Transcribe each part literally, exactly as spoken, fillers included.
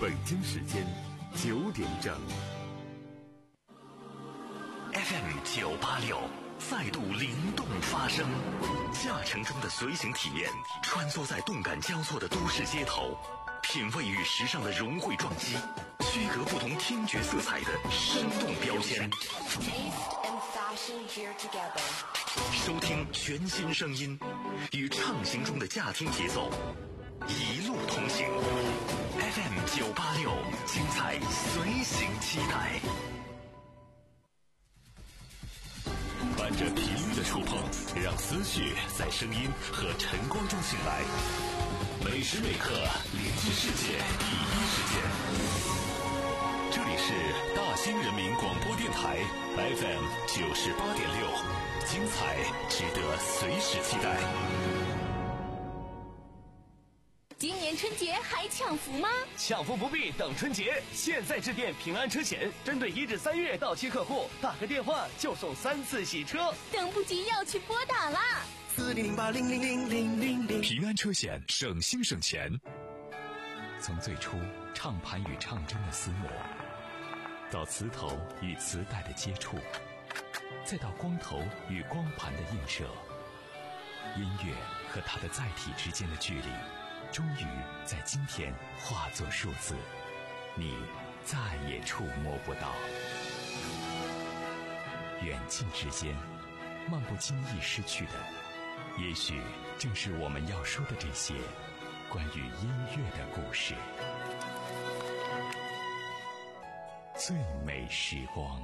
北京时间九点整。 F M 九八六再度灵动发声，驾乘中的随行体验，穿梭在动感交错的都市街头，品味与时尚的融汇撞击，区隔不同听觉色彩的生动标签。收听全新声音，与畅行中的驾听节奏，一路同行。F M 九八六，精彩随行期待。伴着频率的触碰，让思绪在声音和晨光中醒来。每时每刻连接世界第一时间。这里是大兴人民广播电台 F M 九十八点六，精彩值得随时期待。 今年春节还抢福吗？ 抢福不必等春节，现在致电平安车险，针对一至三月到期客户，打个电话就送三次洗车。 等不及要去拨打啦！ 四零零八零零零零零零。 平安车险，省心省钱。 从最初唱盘与唱针的厮磨，到磁头与磁带的接触，再到光头与光盘的映射，音乐和它的载体之间的距离，终于在今天化作数字，你再也触摸不到。远近之间，漫不经意失去的，也许正是我们要说的这些关于音乐的故事。最美时光。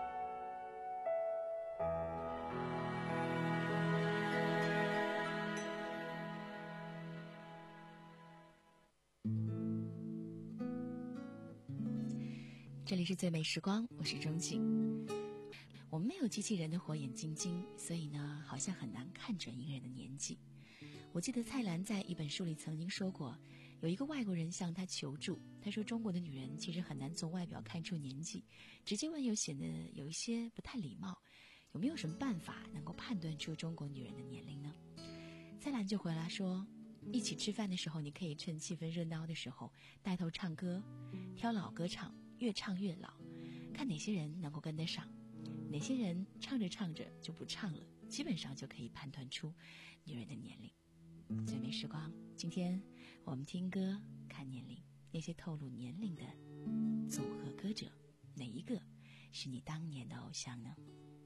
这里是最美时光，我是钟景。我们没有机器人的火眼金睛，所以呢，好像很难看准一个人的年纪。我记得蔡澜在一本书里曾经说过，有一个外国人向他求助，他说中国的女人其实很难从外表看出年纪，直接问又显得有一些不太礼貌，有没有什么办法能够判断出中国女人的年龄呢？蔡澜就回答说，一起吃饭的时候，你可以趁气氛热闹的时候带头唱歌，挑老歌唱，越唱越老，看哪些人能够跟得上，哪些人唱着唱着就不唱了，基本上就可以判断出女人的年龄。最美时光，今天我们听歌看年龄，那些透露年龄的组合歌者，哪一个是你当年的偶像呢？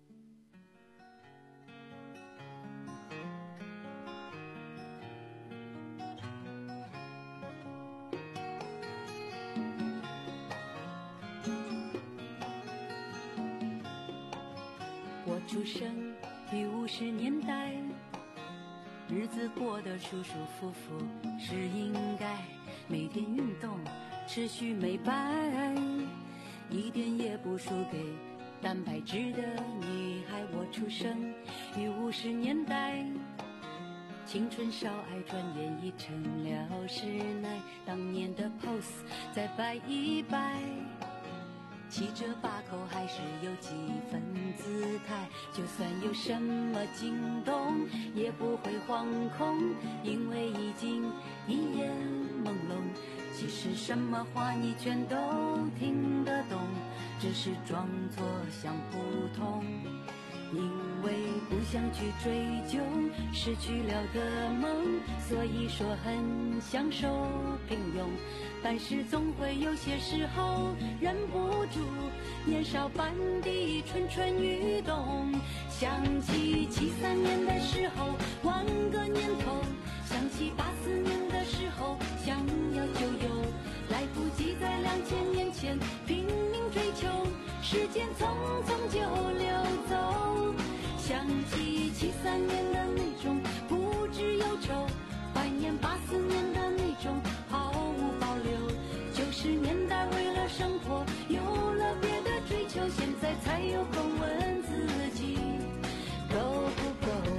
我出生于五十年代，日子过得舒舒服服是应该，每天运动持续美白，一点也不输给蛋白质的女孩。我出生于五十年代，青春少爱转眼已成了实耐，当年的 pose 再摆一摆，七折八扣还是有几分姿态，就算有什么惊动也不会惶恐，因为已经一眼朦胧，其实什么话你全都听得懂，只是装作像普通，因为不想去追究失去了的梦，所以说很享受平庸，但是总会有些时候忍不住年少般的蠢蠢欲动，想起七三年的时候万个年头，想起八四年的时候想要就有，来不及在两千年前拼命追求，时间匆匆就流走，想起七三年的那种不知忧愁，怀念八四年的那种毫无保留，九十年代为了生活有了别的追求，现在才有空问自己够不够。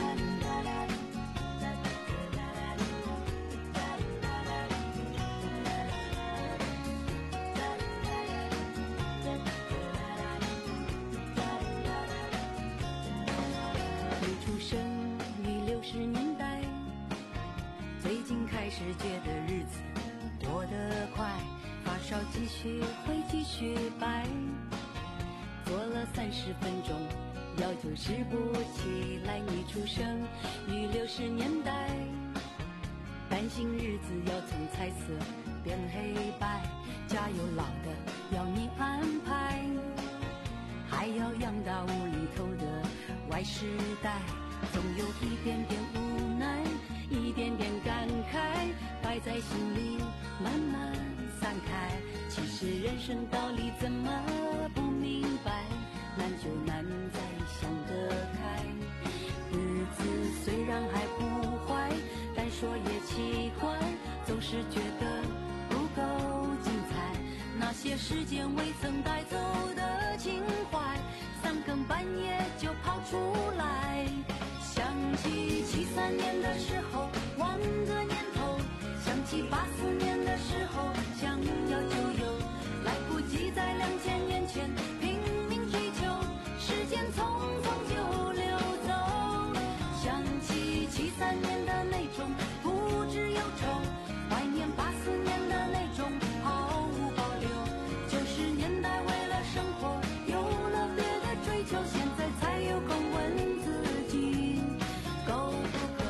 你出生于六十年代，最近开始觉得日子过得快，发少积蓄会继续摆，做了三十分钟，腰就是不起来。你出生于六十年代，担心日子要从彩色变黑白，家有老的要你安排，还要养大无厘头的Y世代，总有一点点无奈，一点点感慨，摆在心里慢慢散开。其实人生道理怎么不明白，难就难在想得开。日子虽然还不坏，但说也奇怪，总是觉得不够精彩。那些时间未曾带走的情怀，三更半夜就跑出来。想起七三年的时候忘个年头，想起八四年的时候想要就有，来不及在两千年前拼命追求，时间匆匆就流走。想起七三年的那种不知忧愁，怀念八四年的那种毫无保留。九十年代为了生活有了别的追求，现在才有空问自己够不够。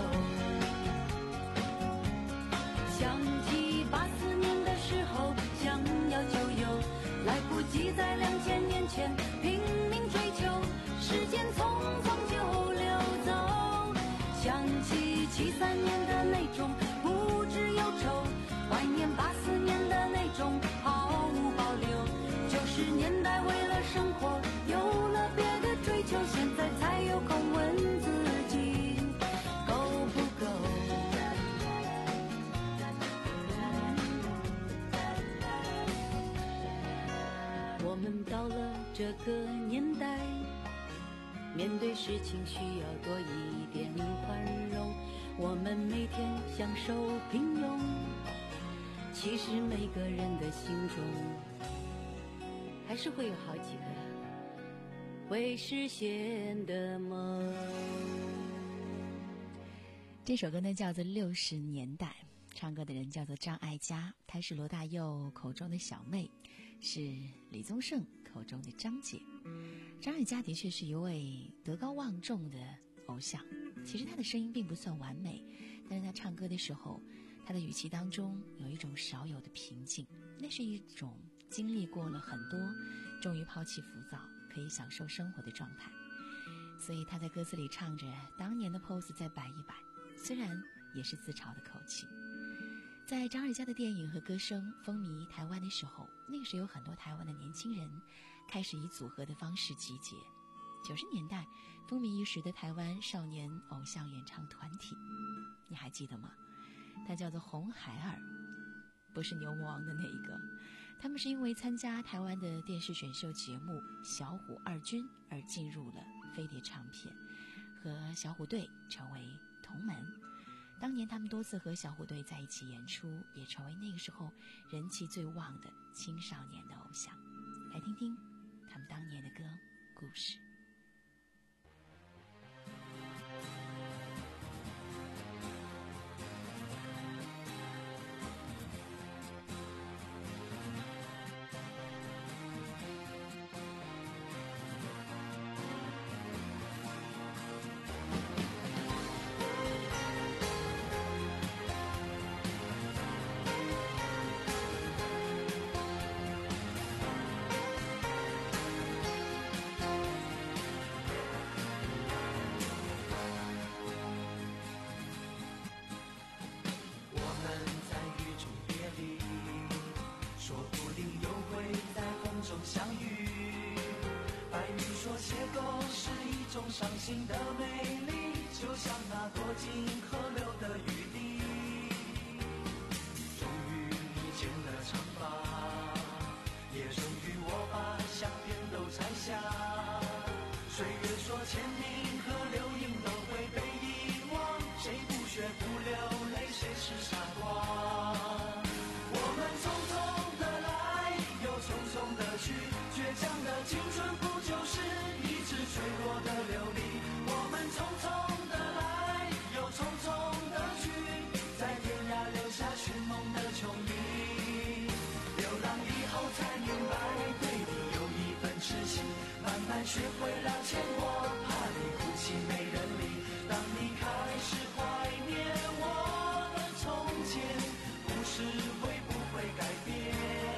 想起八四年的时候想要就有，来不及在两千年前拼命追求，时间匆匆就流走。想起七三年的那种不知忧愁，怀念八四年的那种毫无保留。九十年代为了生活有了别的追求，现在才有空问自己够不够。我们到了这个年代，面对事情需要多一点宽容。我们每天享受平庸，其实每个人的心中还是会有好几个会实现的梦。 这首歌呢叫做《六十年代》，唱歌的人叫做张艾嘉，她是罗大佑口中的小妹，是李宗盛口中的张姐。张艾嘉的确是一位德高望重的偶像，其实她的声音并不算完美，但是她唱歌的时候，她的语气当中有一种少有的平静，那是一种经历过了很多，终于抛弃浮躁，可以享受生活的状态。所以她在歌词里唱着当年的 pose 再摆一摆，虽然也是自嘲的口气。在张艾嘉的电影和歌声风靡台湾的时候，那个时候有很多台湾的年轻人开始以组合的方式集结。九十年代风靡一时的台湾少年偶像演唱团体，你还记得吗？它叫做红孩儿，不是牛魔王的那一个。他们是因为参加台湾的电视选秀节目《小虎二军》而进入了飞碟唱片，和小虎队成为同门。当年他们多次和小虎队在一起演出，也成为那个时候人气最旺的青少年的偶像。来听听他们当年的歌故事。 伤心的美丽，就像那躲进河流的雨滴。终于你剪了长发，也终于我把相片都拆下。岁月说签名和留影都会被遗忘，谁不学不流泪，谁是傻瓜？我们匆匆的来，又匆匆的去，倔强的青春不就是一直坠落的流离？我们匆匆的来，又匆匆的去，在天涯留下寻梦的琼影。流浪学会了牵挂，怕你哭泣没人理。当你开始怀念我的从前，故事会不会改变？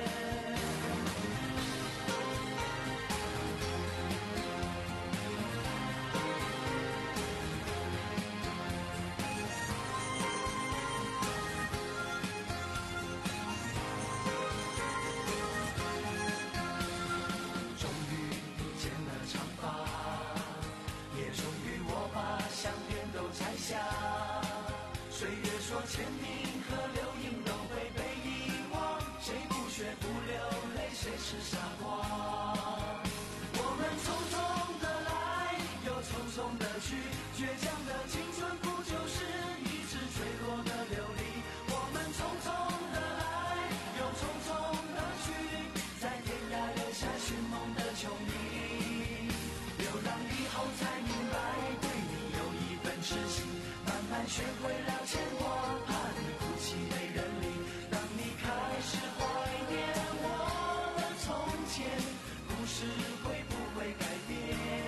终于剪了长发，也终于我把相片都拆下。岁月说签名和留影都会被遗忘，谁不学不流泪，谁是傻瓜？我们匆匆的来，又匆匆的去，倔强的青春不就是一直坠落的流离？我们匆匆的来，又匆匆的去，在天涯留下寻梦的琼影。流浪以后才明白，对你有一份痴心，慢慢学会了牵挂，怕你哭泣没人理。当你开始怀念我的从前，故事会不会改变？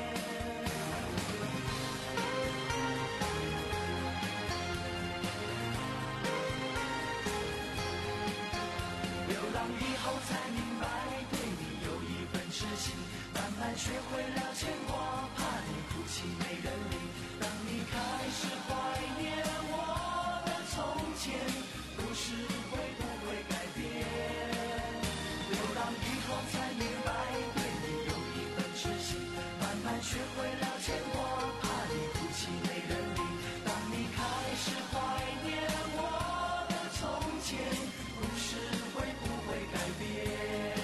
流浪以后才明白，对你有一份痴心，慢慢学会了牵挂，怕你哭泣没人理。当你开始怀念我的从前，故事会不会改变？流浪以后才明白，对你有一份痴心，慢慢学会了牵挂，怕你哭泣没人理。当你开始怀念我的从前，故事会不会改变？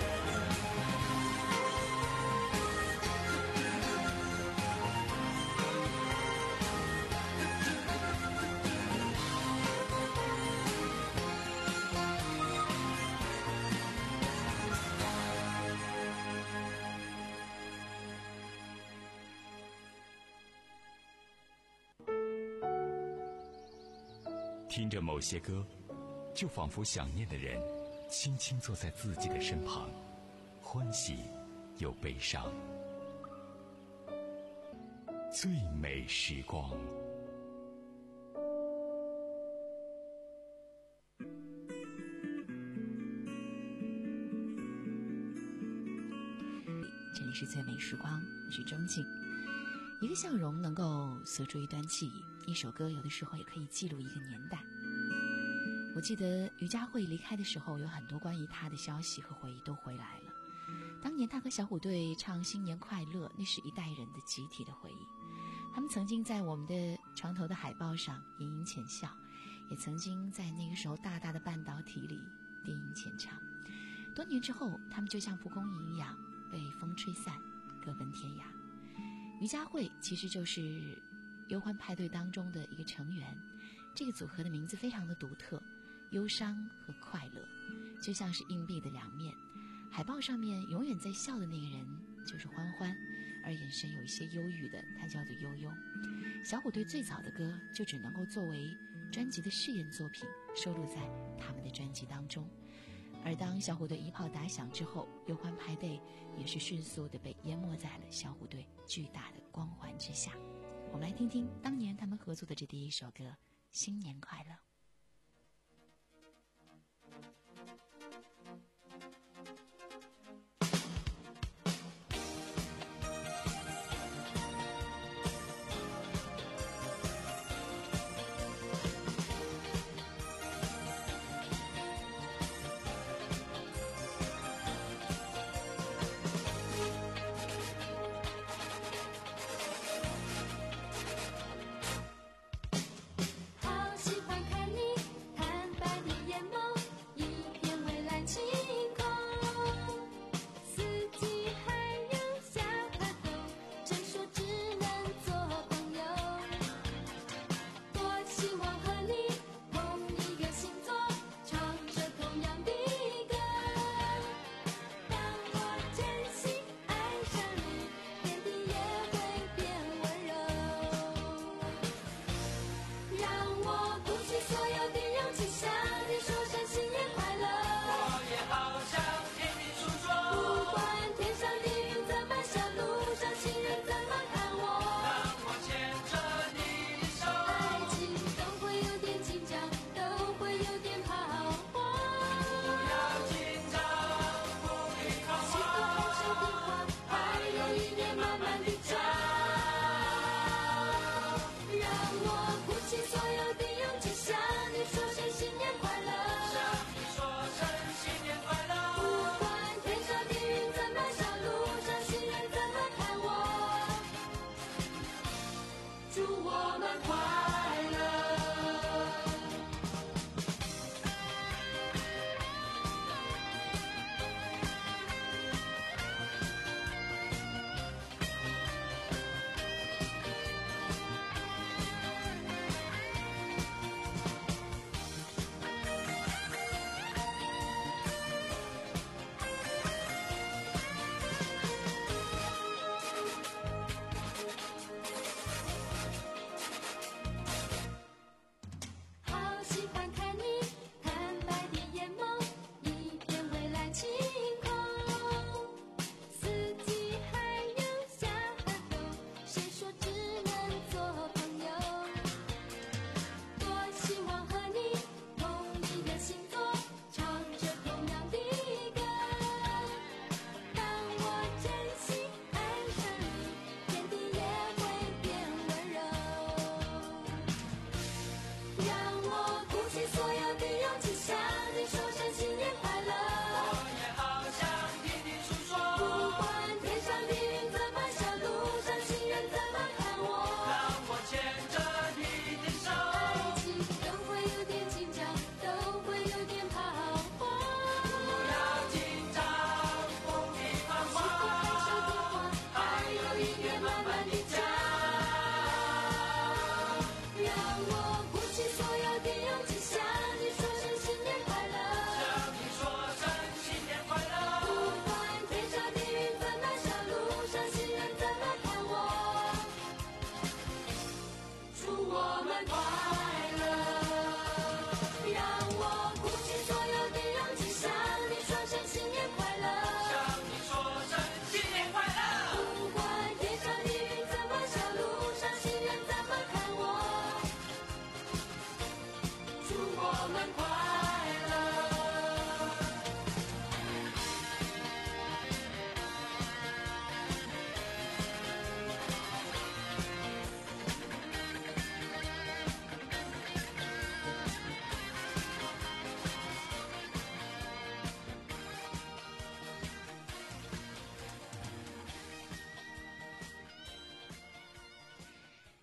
听着某些歌，就仿佛想念的人轻轻坐在自己的身旁，欢喜又悲伤。最美时光。 这里是最美时光，我是钟静。一个笑容能够锁住一段记忆，一首歌有的时候也可以记录一个年代。我记得于佳慧离开的时候，有很多关于她的消息和回忆都回来了。当年她和小虎队唱新年快乐，那是一代人的集体的回忆。他们曾经在我们的床头的海报上盈盈浅笑，也曾经在那个时候大大的半导体里低吟浅唱。多年之后，他们就像蒲公英一样被风吹散，各奔天涯。于佳慧其实就是忧欢派对当中的一个成员，这个组合的名字非常的独特，忧伤和快乐就像是硬币的两面。海报上面永远在笑的那个人就是欢欢，而眼神有一些忧郁的他叫做悠悠。小虎队最早的歌就只能够作为专辑的试验作品收录在他们的专辑当中，而当小虎队一炮打响之后，忧欢派对也是迅速的被淹没在了小虎队巨大的光环之下。我们来听听当年他们合作的这第一首歌《新年快乐》。 好喜欢看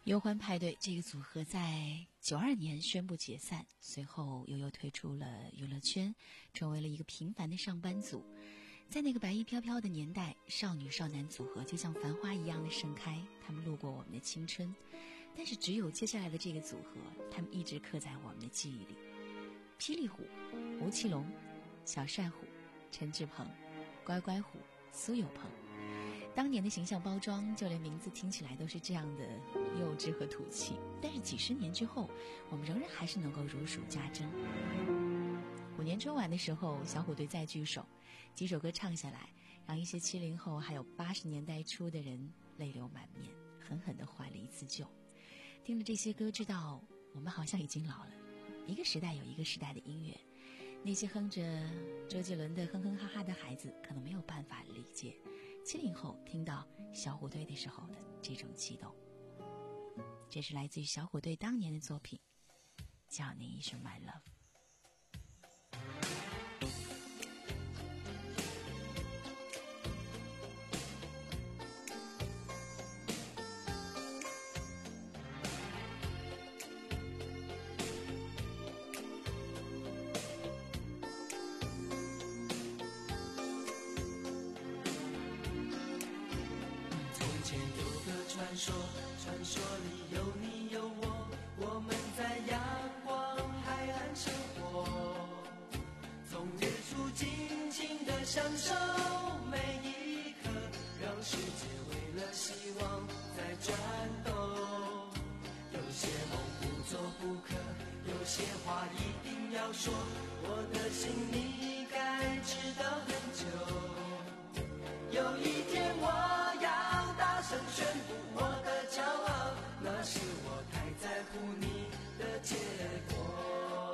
忧欢派对这个组合在九二年宣布解散，随后悠悠退出了娱乐圈，成为了一个平凡的上班族。在那个白衣飘飘的年代，少女少男组合就像繁花一样的盛开，他们路过我们的青春，但是只有接下来的这个组合，他们一直刻在我们的记忆里。霹雳虎、吴奇隆、小帅虎、陈志朋、乖乖虎、苏有朋，当年的形象包装，就连名字听起来都是这样的幼稚和土气。但是几十年之后，我们仍然还是能够如数家珍。五年春晚的时候，小虎队再聚首，几首歌唱下来，让一些七零后还有八十年代初的人泪流满面，狠狠地怀了一次旧。听了这些歌，知道我们好像已经老了。一个时代有一个时代的音乐，那些哼着周杰伦的哼哼哈哈的孩子可能没有办法理解七零后听到小虎队的时候的这种激动。这是来自于小虎队当年的作品，叫你一声 My Love。 传说，传说里有你有我，我们在阳光海岸生活，从日出静静地享受每一刻，让世界为了希望在转动。有些梦不做不可，有些话一定要说，我的心你该知道很久。有一天我要大声宣布我的骄傲，那是我太在乎你的结果。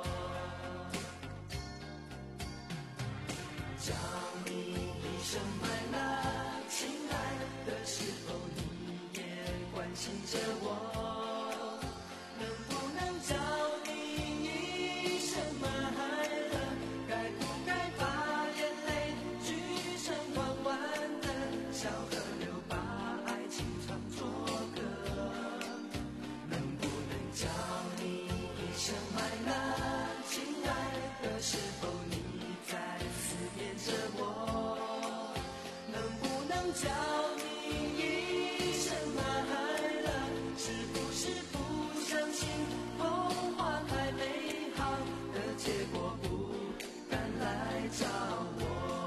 叫你一声 My love， 亲爱的，是否你也关心着我？能不能叫你一声 My love， 该不该把眼泪聚成弯弯的小河流，把爱情唱作歌？能不能叫你一声 My love， 亲爱的，是否你在思念着我？能不能叫你一声 My love， 是不是不相信童话太美好的结果，不敢来找我？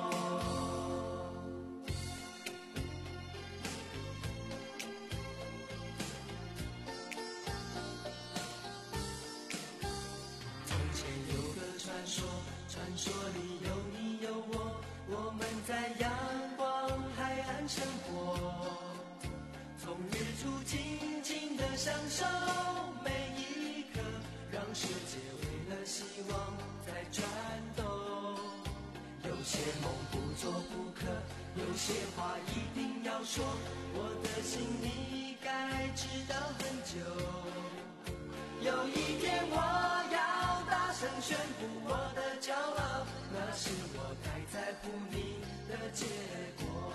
从前有个传说，传说里有你有我，我们在阳光海岸生活，从日出静静地享受每一刻，让世界为了希望在转动。有些梦不做不可，有些话一定要说，我的心你该知道很久。有一天我要大声宣布我的骄傲，那是我太在乎你的结果。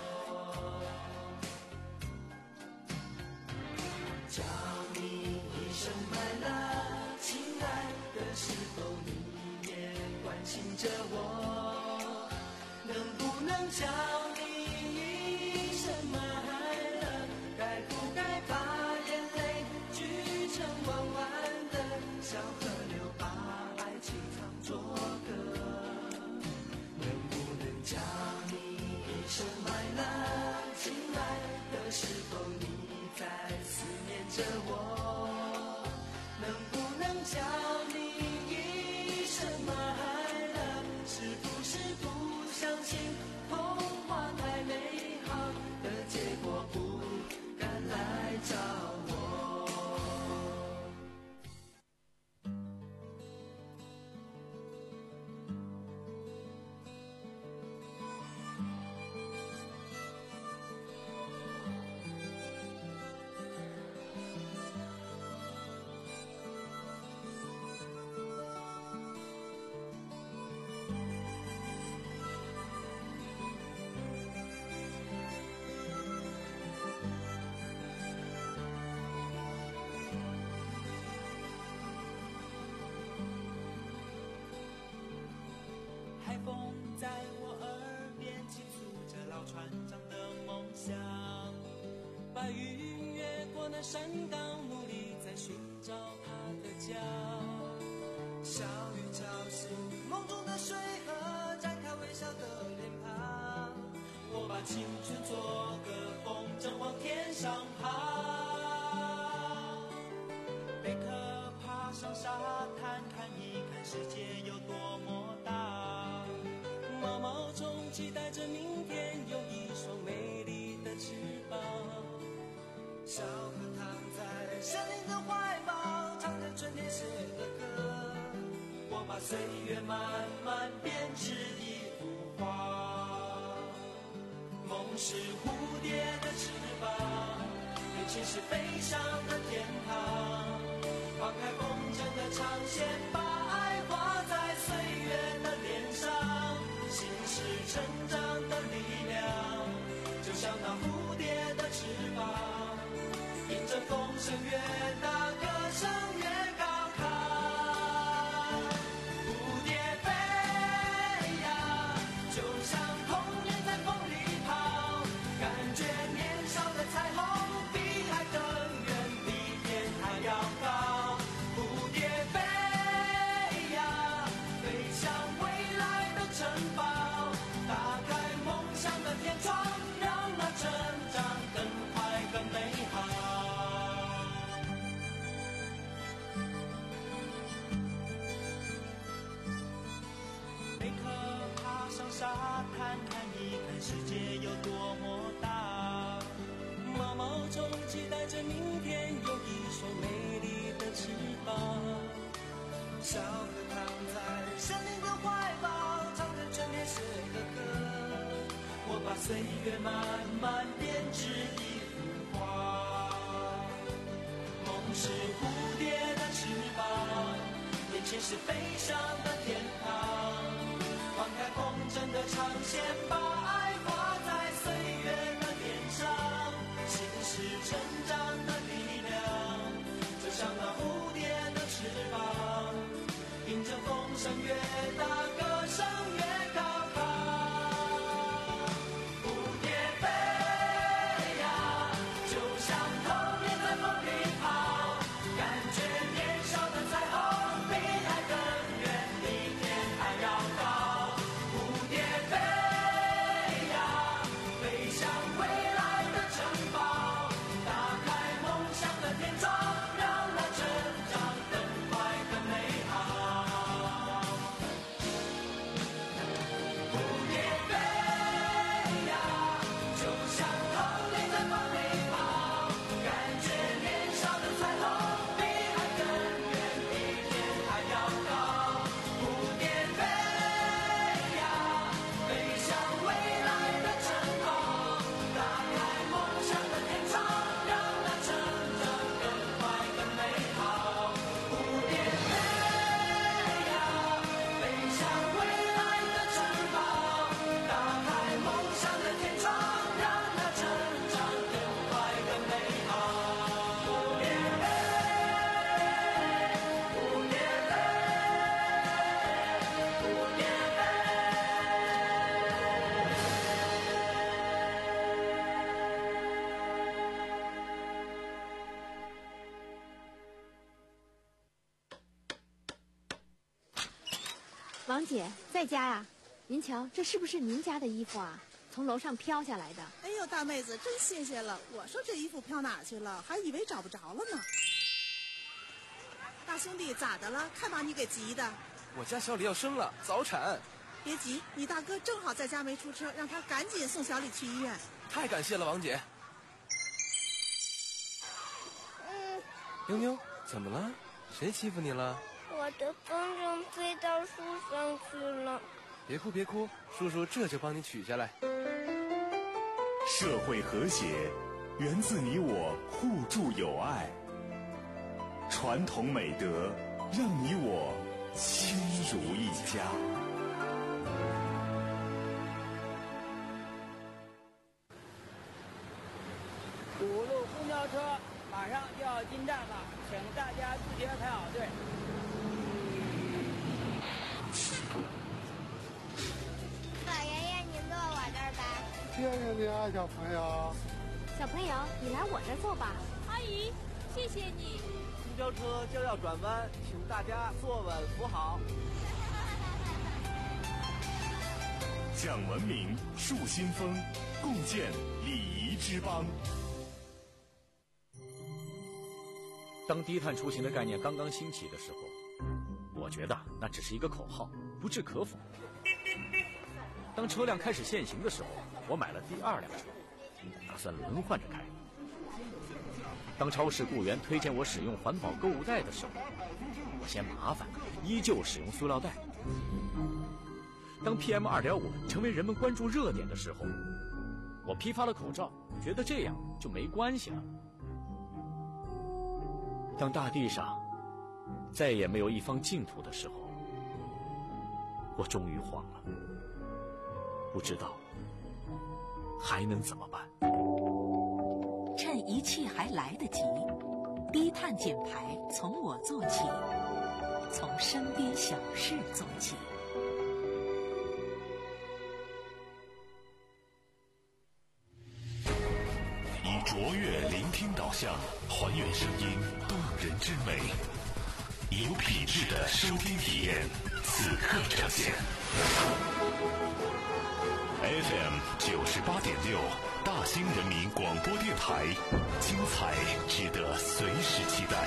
叫你一声 My love， 亲爱的，是否你也关心着我？能不能叫你一声 My love， 该不该把眼泪聚成弯弯的小河流，把爱情唱作歌？能不能叫你一声 My love， 亲爱的，是否你在思念着我？能不能叫你一声 My love， 是不是不相信童话太美好的结果，不敢来找我？ 在我耳边倾诉着老船长的梦想。白云越过那山岗，努力在寻找他的家。小雨敲醒梦中的水河，展开微笑的脸庞。我把青春做个风筝往天上爬。贝壳爬上沙滩，看一看世界有多么大。毛毛虫期待着明天有一双美丽的翅膀。小河躺在森林的怀抱，唱着春天写的歌。我把岁月慢慢编织一幅画。梦是蝴蝶的翅膀，年轻是飞翔的天堂。放开风筝的长线，把爱画在岁月的脸上。心是成长的力量，就像那蝴蝶的翅膀，迎着风声越大，歌声越高亢。蝴蝶飞呀，就像童年在风里跑，感觉年少的彩虹比海更远，比天还要高。蝴蝶飞呀，飞向未来的城堡，打开梦想的天窗，让那成长更快更美好。贝壳爬上沙滩，看一看世界有多么大。毛毛虫期待着明天有一双美丽的翅膀。小河躺在森林的怀抱，唱着春天写的歌。我把岁月慢慢编织一幅画。梦是蝴蝶的翅膀，年轻是飞翔的天堂。放开风筝的长线，把爱画在岁月的脸上。心是成长的力量，就像那蝴蝶的翅膀，迎着风声越大，歌声越高亢。蝴蝶飞呀，就像童年在风里跑，感觉年少的彩虹比海更远，比天还要高。蝴蝶飞呀，飞向未来的城堡，打开梦想的天窗，让那成长更快更美好。蝴蝶飞呀，就像童年在风里跑，感觉年少的彩虹比海更远，比天还要高。蝴蝶飞呀，飞向未来的城堡，打开梦想的天窗，让那成长更快更美好。蝴蝶飞呀，飞向未来的城堡，打开梦想的天窗，让那成长更快更美好。蝴蝶飞，蝴蝶飞，蝴蝶飞。 王姐在家呀？您瞧，这是不是您家的衣服啊？从楼上飘下来的。 哎呦，大妹子真新鲜了！我说这衣服飘哪儿去了，还以为找不着了呢。大兄弟咋的了？看把你给急的。 我家小李要生了，早产。 别急，你大哥正好在家没出车，让他赶紧送小李去医院。 太感谢了，王姐。 嗯， 妞妞，怎么了？谁欺负你了？ 我的风筝飞到树上去了。 别哭别哭，叔叔这就帮你取下来。 社会和谐源自你我互助友爱，传统美德让你我亲如一家。 五路公交车马上就要进站了，请大家自觉排好队。 谢谢你啊，小朋友。 小朋友，你来我这坐吧。 阿姨，谢谢你。 公交车将要转弯，请大家坐稳扶好。 讲文明，树新风，共建礼仪之邦。 当低碳出行的概念刚刚兴起的时候，我觉得那只是一个口号，不置可否。当车辆开始限行的时候，我买了第二辆车，打算轮换着开。当超市雇员推荐我使用环保购物袋的时候，我嫌麻烦，依旧使用塑料袋。当 P M 二点五 成为人们关注热点的时候，我批发了口罩，觉得这样就没关系了。当大地上再也没有一方净土的时候，我终于慌了，不知道还能怎么办。 趁一切还来得及，低碳减排从我做起，从身边小事做起。 以卓越聆听导向，还原声音动人之美，有品质的收听体验，此刻呈现。F M 九十八点六，大兴人民广播电台，精彩值得随时期待。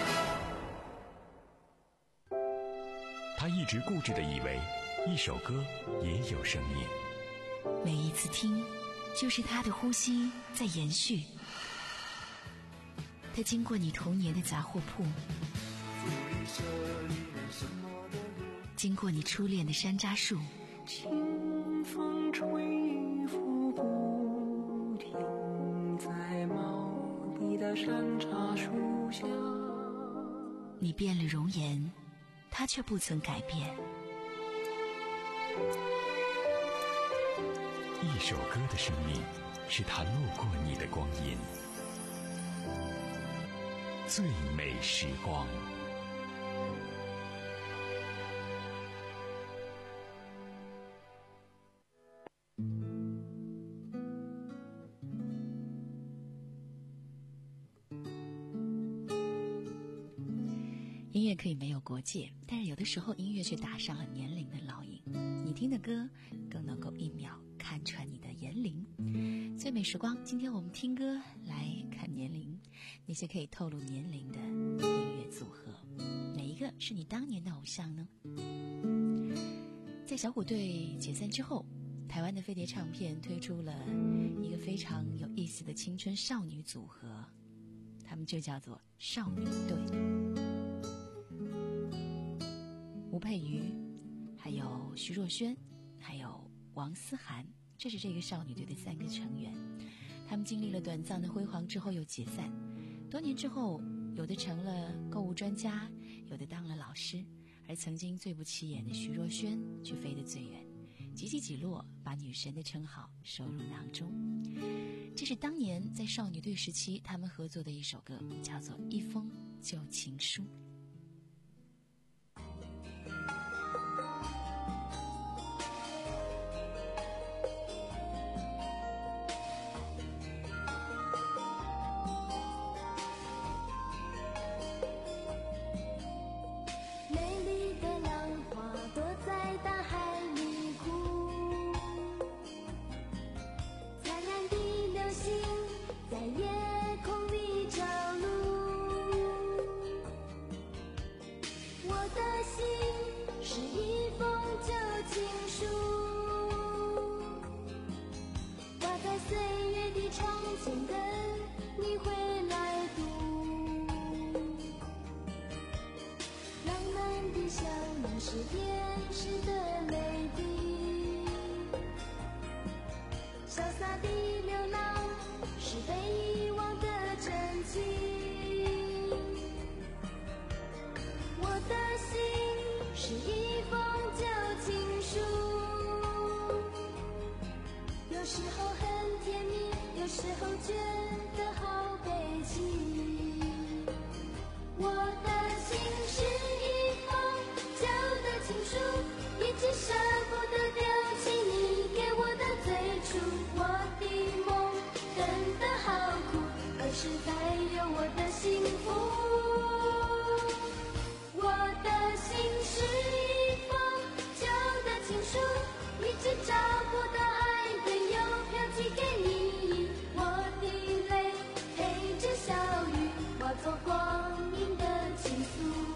他一直固执地以为，一首歌也有生命。 每一次听，就是他的呼吸在延续。他经过你童年的杂货铺，经过你初恋的山楂树， 清风吹拂不停，在茂密的山楂树下。 你变了容颜，他却不曾改变。 一首歌的生命，是他路过你的光阴。最美时光。 音乐可以没有国界，但是有的时候音乐却打上了年龄的烙印。你听的歌更能够一秒看穿你的年龄。最美时光，今天我们听歌来看年龄，那些可以透露年龄的音乐组合，哪一个是你当年的偶像呢？在小虎队解散之后，台湾的飞碟唱片推出了一个非常有意思的青春少女组合，他们就叫做少女队。吴佩瑜，还有徐若瑄，还有王思涵，这是这个少女队的三个成员。他们经历了短暂的辉煌之后又解散，多年之后，有的成了购物专家，有的当了老师，而曾经最不起眼的徐若瑄却飞得最远，几起几落把女神的称号收入囊中。这是当年在少女队时期他们合作的一首歌，叫做《一封旧情书》。 是天使的美丽，潇洒的流浪是被遗忘的真情。我的心是一封旧情书，有时候很甜蜜，有时候觉得好悲戚。我的心是一封旧的情书，一直舍不得丢弃你给我的最初。我找不到爱的邮票寄给你，我的泪陪着小雨，化作光阴的倾诉。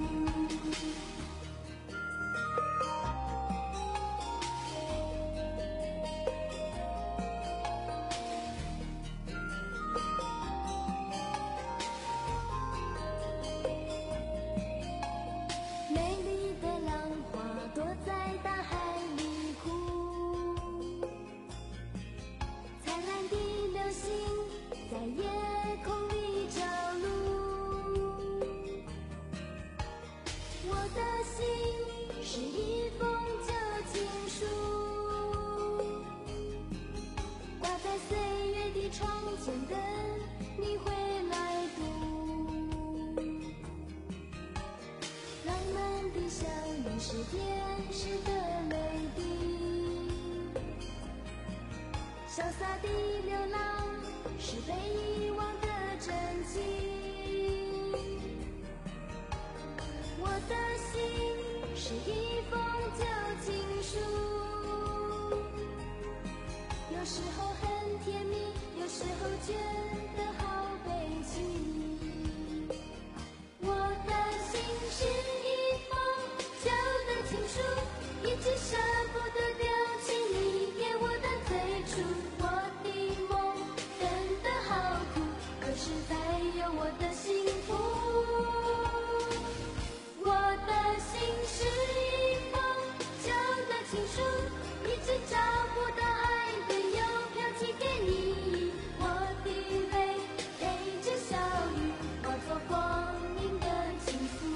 美丽的浪花躲在大海里哭，灿烂的流星在夜空里照路。我的心是一封旧情书，挂在岁月的窗前，等你回来读。浪漫的相遇是天使的泪滴，潇洒的流浪是被遗忘的真情。我的心是一封旧情书，有时候很甜蜜，有时候觉得好悲戚。我的心是一封旧的情书，一直舍不得丢弃你给我的最初。我的梦等得好苦，可是才有我的幸福。我的心是一封旧的情书，一直找不到爱的邮票寄给你，我的泪陪着小雨，化作光阴的倾诉。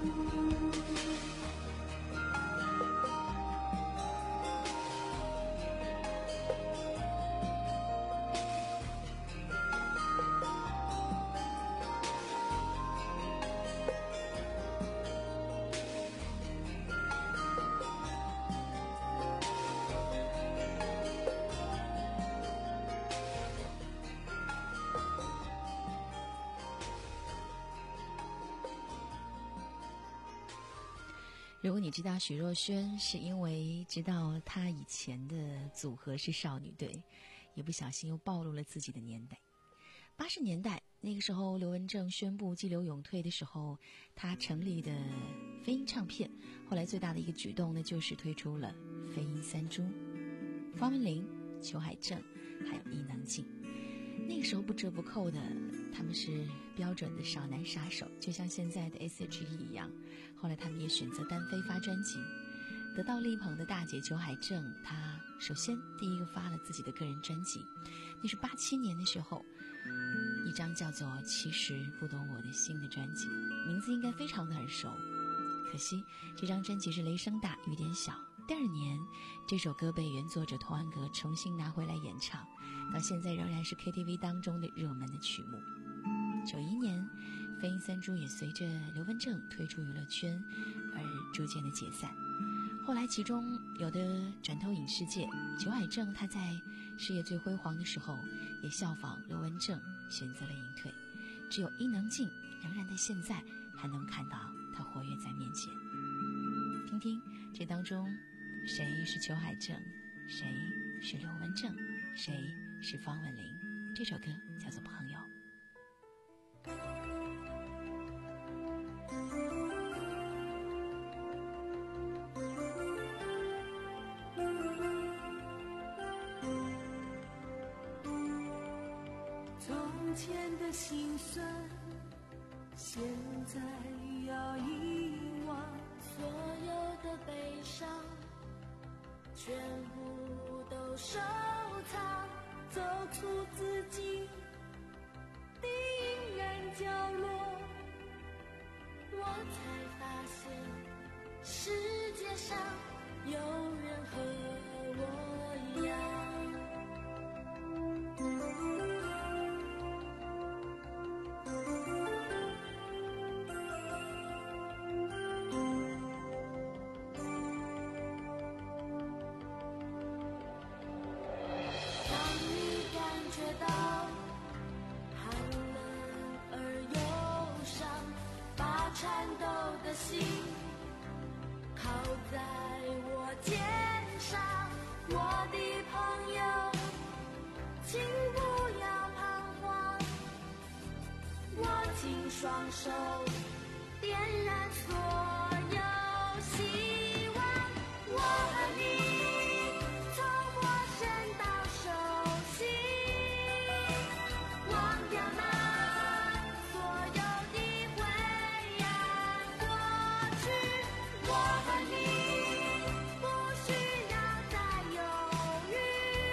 如果你知道许若瑄，是因为知道她以前的组合是少女队，也不小心又暴露了自己的年代。八十年代那个时候，刘文正宣布激流勇退的时候，他成立的飞鹰唱片，后来最大的一个举动呢，就是推出了飞鹰三猪，方文琳、裘海正还有伊能静。那个时候不折不扣的，他们是标准的少男杀手，就像现在的 S H E 一样。后来他们也选择单飞发专辑，得到力捧的大姐裘海正，她首先第一个发了自己的个人专辑，那是八七年的时候，一张叫做《其实不懂我的心》的专辑，名字应该非常的耳熟。可惜这张专辑是雷声大雨点小，第二年这首歌被原作者童安格重新拿回来演唱，到现在仍然是 K T V 当中的热门的曲目。九一年飞鹰三猪也随着刘文正退出娱乐圈而逐渐的解散，后来其中有的转投影视界，裘海正他在事业最辉煌的时候也效仿刘文正选择了隐退，只有伊能静仍然在现在还能看到他活跃在面前。听听这当中谁是裘海正，谁是刘文正，谁是方文琳，这首歌叫做《朋友》。 从前的心酸，现在要遗忘，所有的悲伤，全部都收藏，走出自己的阴暗角落，我才发现世界上有人和我一样。颤抖的心靠在我肩上， 我的朋友，请不要彷徨，握紧双手，点燃所有希望。我和你从陌生到熟悉，忘掉那所有的灰暗过去。我和你不需要再犹豫，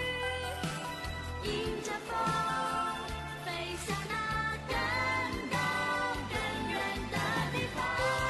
迎着风飞向那更高更远的地方。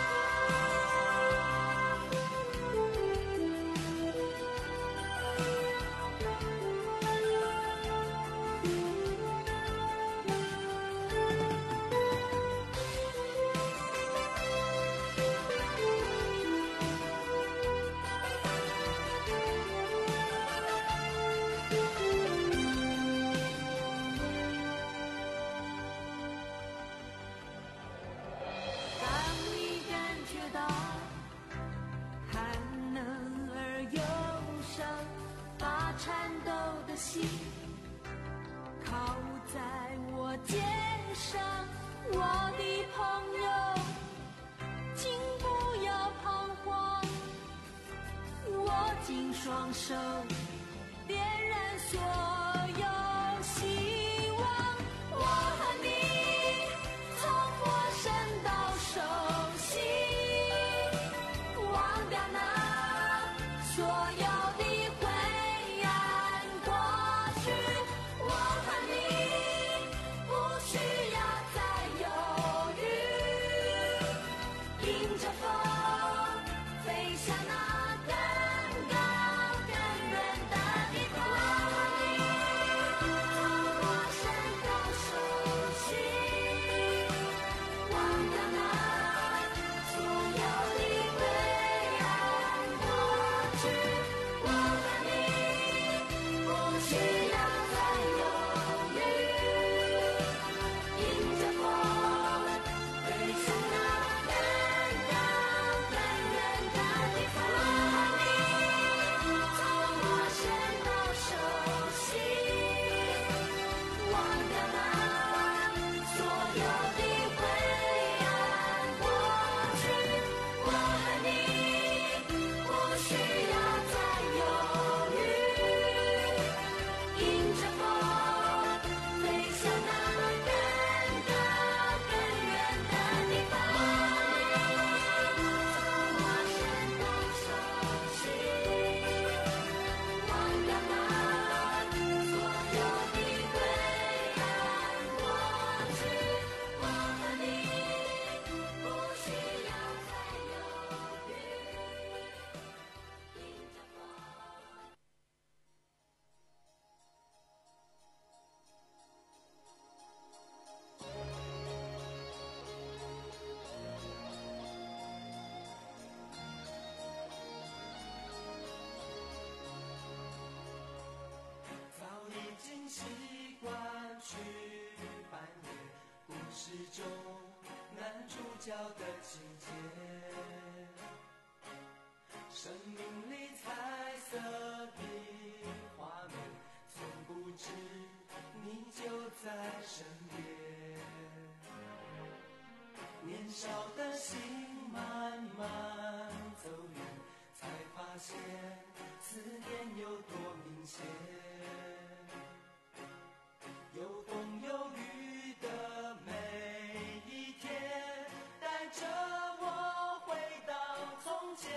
当你感觉到寒冷而忧伤，把颤抖的心靠在我肩上，我的朋友，请不要彷徨，握紧双手，点燃所有希望。我和你从陌生到熟悉，忘掉那所有的灰暗过去。我和你不需要再犹豫，迎着风飞向那更高更远的地方。我和你从陌生到熟悉，忘掉那所有的灰暗过去。我和你不需要再犹豫，迎着风飞向那更高更远的地方。我和你从陌生到熟悉，忘掉那所有的灰暗过去。我和你不需要再犹豫，迎着风飞向那更高更远的地方。从陌生到熟悉，忘掉那所有的灰暗过去。我和你不需要再犹豫，迎着风。 早已经习惯去扮演故事中男主角的情节，生命里彩色的画面，从不知你就在身边。年少的心慢慢走远，才发现思念有多明显。有风有雨的每一天，带着我回到从前。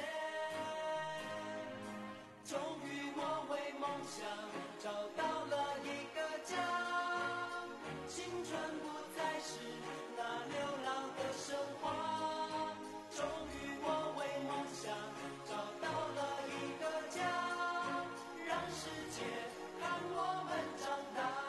终于我为梦想找到了一个家，青春不再是那流浪的生活。终于我为梦想找到了一个家，让世界看我们长大。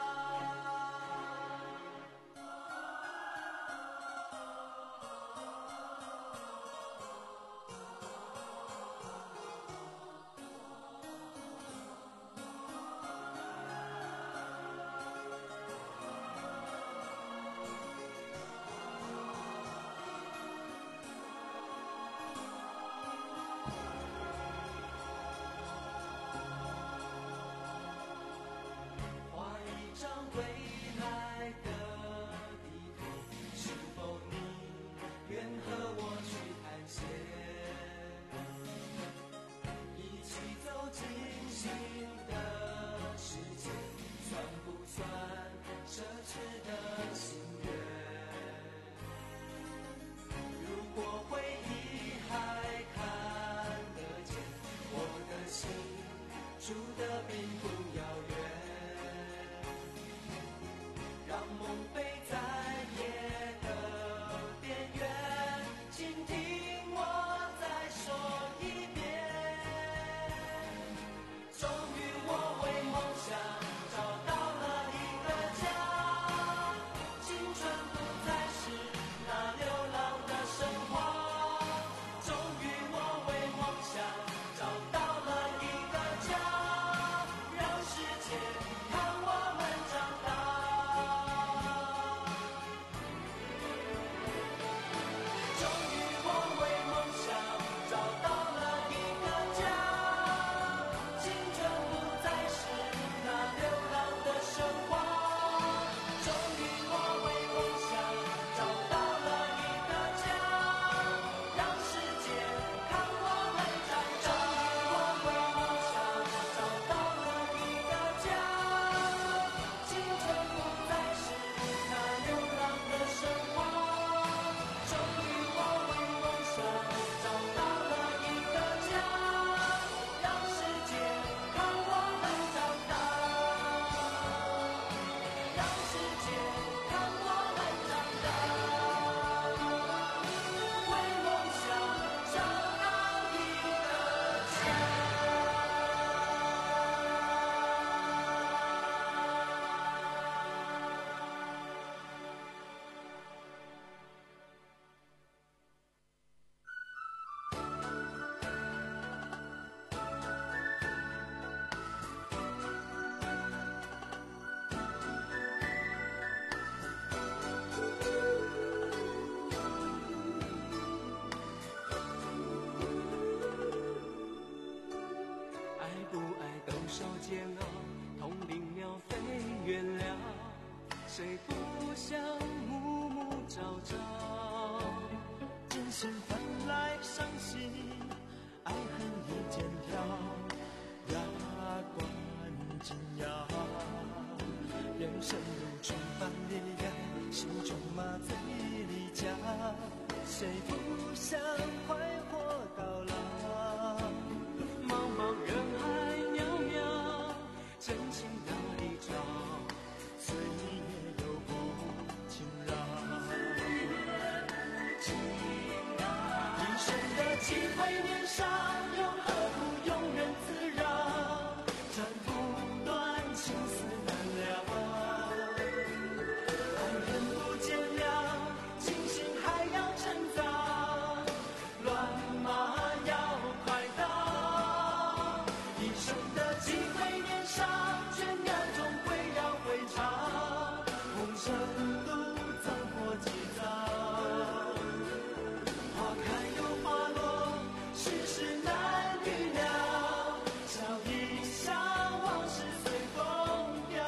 谁不想暮暮朝朝？真心换来伤心，爱恨一肩挑，牙关紧咬。人生如春般烈阳，心中麻醉离家。谁不想快活到老？茫茫人海渺渺，真情哪里找？岁月又不轻饶。一生的机会年少，又何苦庸人自扰？斩不断，情丝难了。爱人不见了，清醒还要趁早，乱马要快到。一生的机会年少，倦鸟终归要回巢。红尘路葬祸及早，花开又花落，世事难预料。笑一笑，往事随风飘。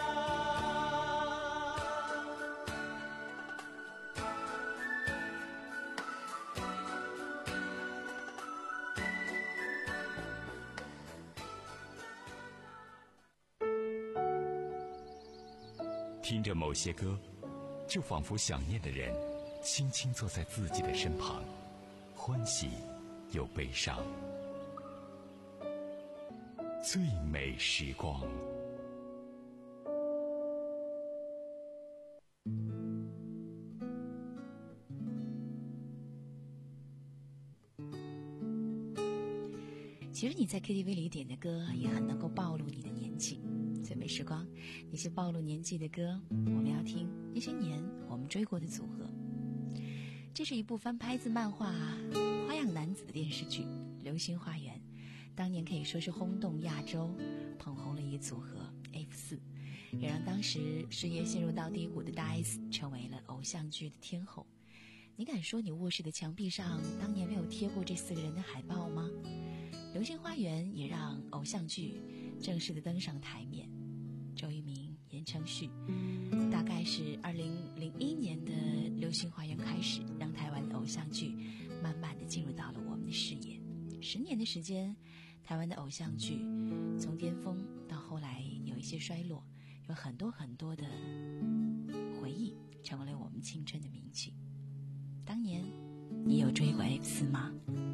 听着某些歌，就仿佛想念的人轻轻坐在自己的身旁，欢喜又悲伤。最美时光。 其实你在 K T V 里点的歌也很能够暴露你的年纪。最美时光，那些暴露年纪的歌，我们要听那些年我们追过的组合。这是一部翻拍自漫画《花样男子》的电视剧《流星花园》，当年可以说是轰动亚洲，捧红了一个组合 F 四，也让当时事业陷入到低谷的大 S 成为了偶像剧的天后。你敢说你卧室的墙壁上当年没有贴过这四个人的海报吗？《流星花园》也让偶像剧正式的登上台面。周渝民、言承旭，大概是二零零一年的《流星花园》开始，让台湾的偶像剧慢慢的进入到了我们的视野。十年的时间，台湾的偶像剧从巅峰到后来有一些衰落，有很多很多的回忆成为了我们青春的名曲。当年你有追过 F 四吗？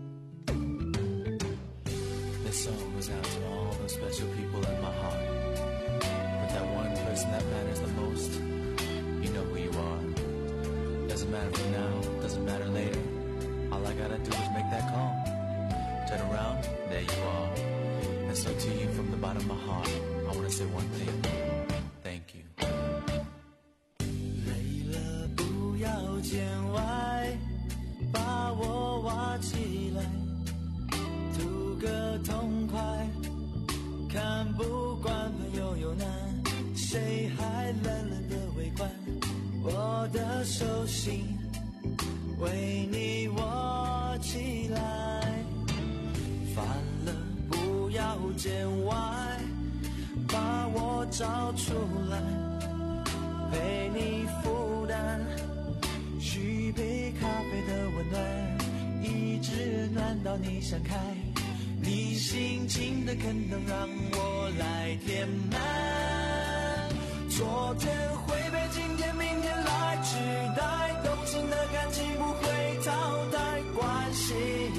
This song goes out to all those special people in my heart. But that one person that matters the most, you know who you are. Doesn't matter from now, doesn't matter later. All I gotta do is make that call. Turn around, there you are. And so to you from the bottom of my heart, I wanna say one thing. Thank you. 累了不要见外，把我挖起来，图个痛快。看不惯朋友有难，谁还冷冷的围观？我的手心为你握起来。烦了不要见外，把我找出来，陪你负担续杯咖啡的温暖，一直暖到你想开。你心情的可能让我来填满，昨天会被今天明天来取代，动情的感情不会淘汰，关系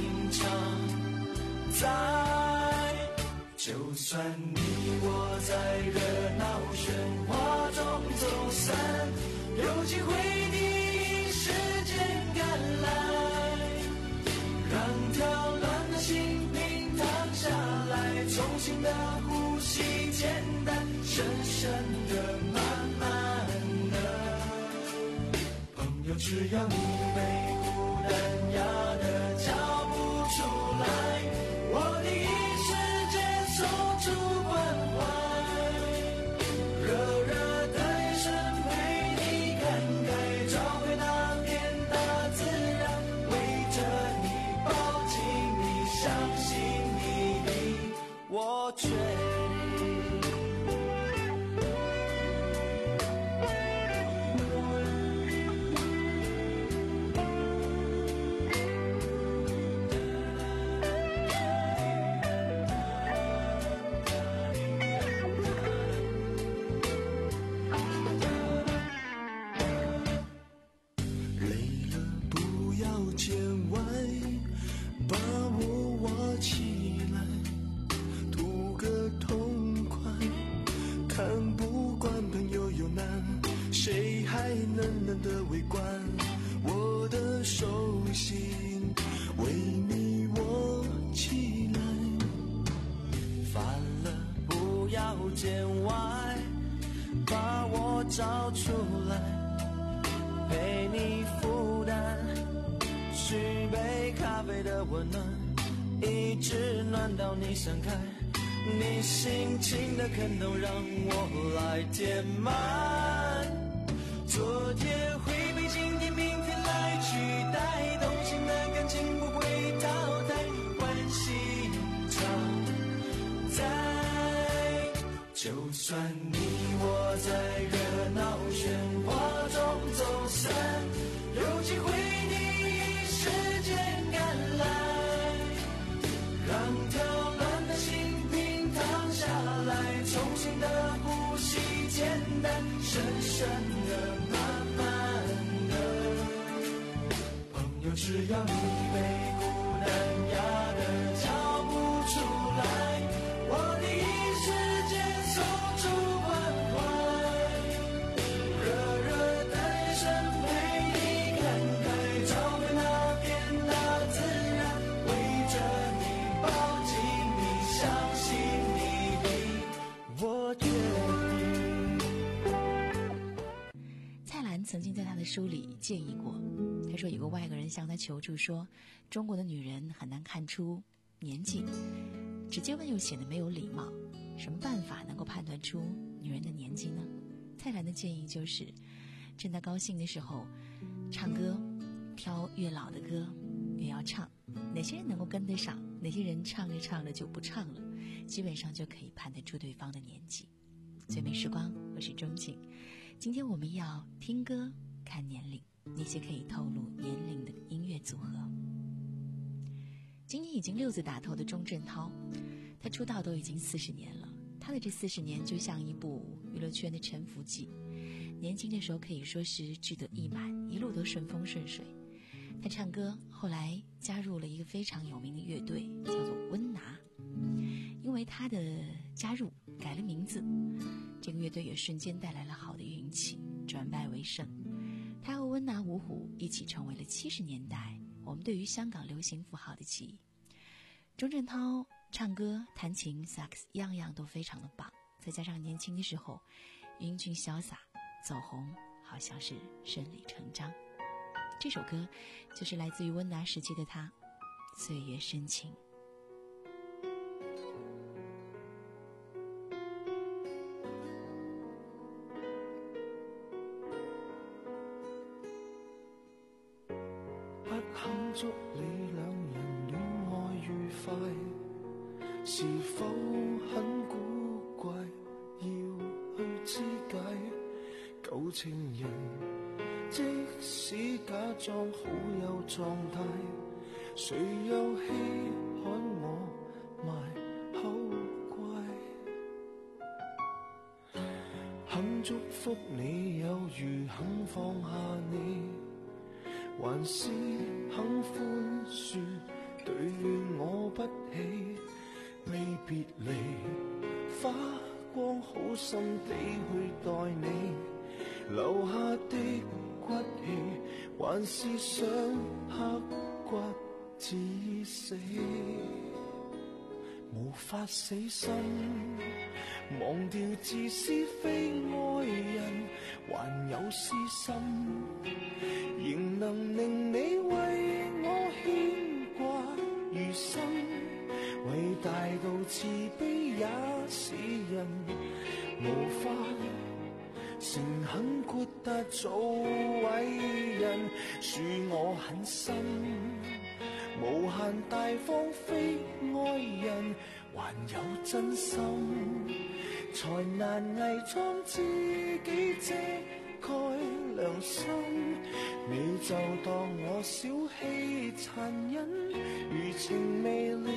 常在。就算你我在热闹喧哗中走散，有机会第一时间赶来，让跳乱的心下来，重新的呼吸，简单深深的慢慢的。朋友，只要你没孤单压的叫不出来，我第一时间送出关怀，热热的眼神陪你看开，找回那片大自然，围着你抱紧你，相信我确定。 在嫩嫩的围观，我的手心为你握起来。 烦了不要见外，把我找出来，陪你负担续杯咖啡的温暖，一直暖到你散开。你心情的坑洞让我来填满，昨天会被今天明天来取代，动心的感情不会淘汰，关系常在。就算你我在热闹喧哗中走散，有机会你以时间赶来，让跳乱的心下来，重新的呼吸，简单深深的慢慢的。朋友，只要你被孤单压得叫不出来，我第一时间送出关怀，热热的眼神陪你看开，找回那片大自然，围着你抱紧你，相信我决定。 蔡澜曾经在他的书里建议过，他说有个外国人向他求助说，中国的女人很难看出年纪，直接问又显得没有礼貌，什么办法能够判断出女人的年纪呢？蔡澜的建议就是，趁她高兴的时候唱歌，挑越老的歌越要唱，哪些人能够跟得上，哪些人唱着唱着就不唱了，基本上就可以判得出对方的年纪。最美时光，我是钟景，今天我们要听歌看年龄，那些可以透露年龄的音乐组合。今年已经六字打头的钟镇涛，他出道都已经四十年了，他的这四十年就像一部娱乐圈的沉浮记。年轻的时候可以说是志得意满，一路都顺风顺水。他唱歌后来加入了一个非常有名的乐队，叫做温拿。因为他的加入改了名字，这个乐队也瞬间带来了好的运气，转败为胜。他和温拿五虎一起成为了七十年代我们对于香港流行符号的记忆。钟镇涛唱歌、弹琴、萨克斯样样都非常的棒，再加上年轻的时候英俊潇洒，走红好像是顺理成章。这首歌就是来自于温拿时期的他，岁月深情。 不肯祝你兩人戀愛愉快，是否很古怪？要去肢解舊情人，即使假裝好有狀態，誰又稀罕我賣口乖？肯祝福你有如肯放下你，還是肯寬恕對我不起，未別離花光好心地去待你，留下的骨氣還是想刻骨致死，無法死心忘掉自是非愛人，還有私心仍能令你為我牽掛餘生，偉大到慈悲也是人，無法誠懇豁達做偉人，恕我狠心無限大方非愛人，還有真心才難偽裝自己遮蓋良心，你就當我小氣殘忍，餘情未了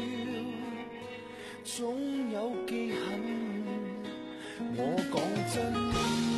總有記恨，我講真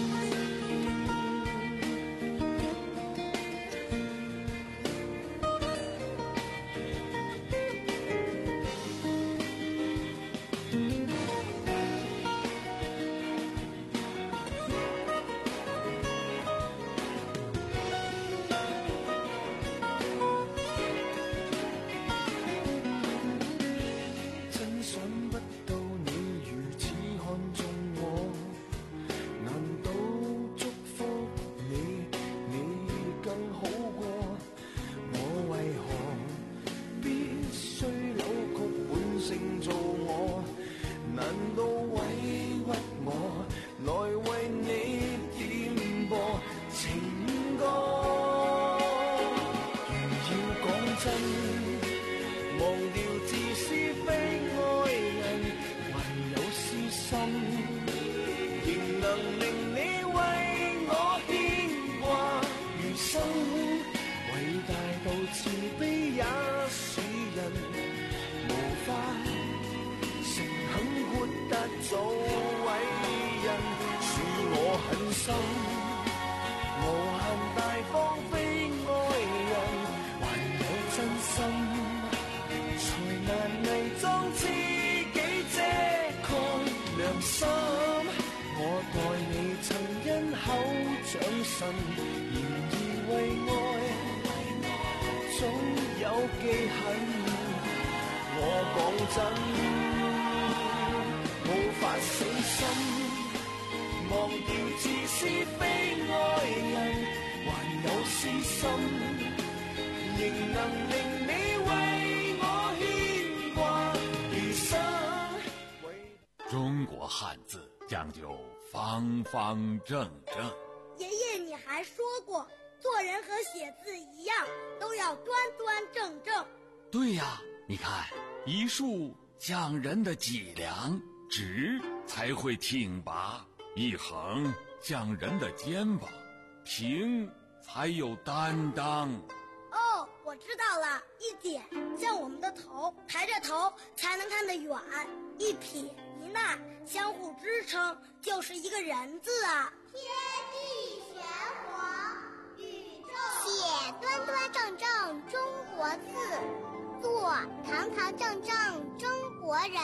能令你為我牽掛，餘生偉大到自卑也是人，無法誠懇活得做偉人，是我狠心無限大方非愛人，還有真心才難偽裝自己遮蓋良心。我待你曾因口長神，然而為愛總有記恨。我講真，無法死心，忘掉自私非愛人，還有私心，仍能令你為我牽掛餘生。 中國漢字講究方方正正。 爺爺，你還說過，做人和寫字一樣，都要端端正正。 對呀，你看，一豎講人的脊梁，直才會挺拔；一橫講人的肩膀，平才有擔當。 哦，我知道了，一點像我們的頭，抬着頭才能看得遠；一撇一捺相互支撐，就是一個人字啊。天地玄黃，宇宙寫端端正正中國字，做堂堂正正中國人。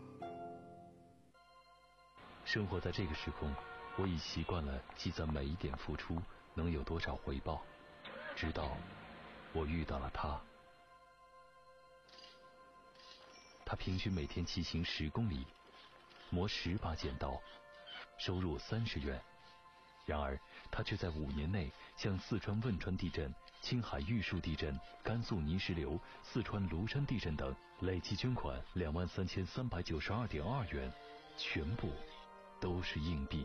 生活在這個時空，我已習慣了計算每一點付出能有多少回報，直到我遇到了他。他平均每天騎行十公里，磨十把剪刀，收入三十元。然而他却在五年内向四川汶川地震、青海玉树地震、甘肃泥石流、四川庐山地震等累计捐款两万三千三百九十二点二元，全部都是硬币。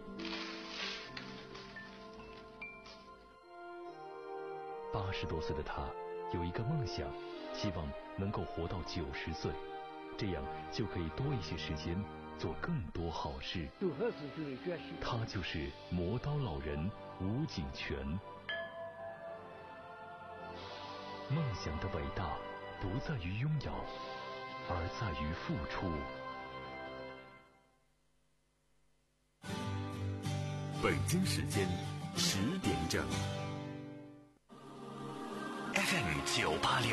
八十多岁的他有一个梦想，希望能够活到九十岁，这样就可以多一些时间做更多好事。他就是磨刀老人吴景全。梦想的伟大不在于拥有，而在于付出。 北京时间十点整。 F M 九八六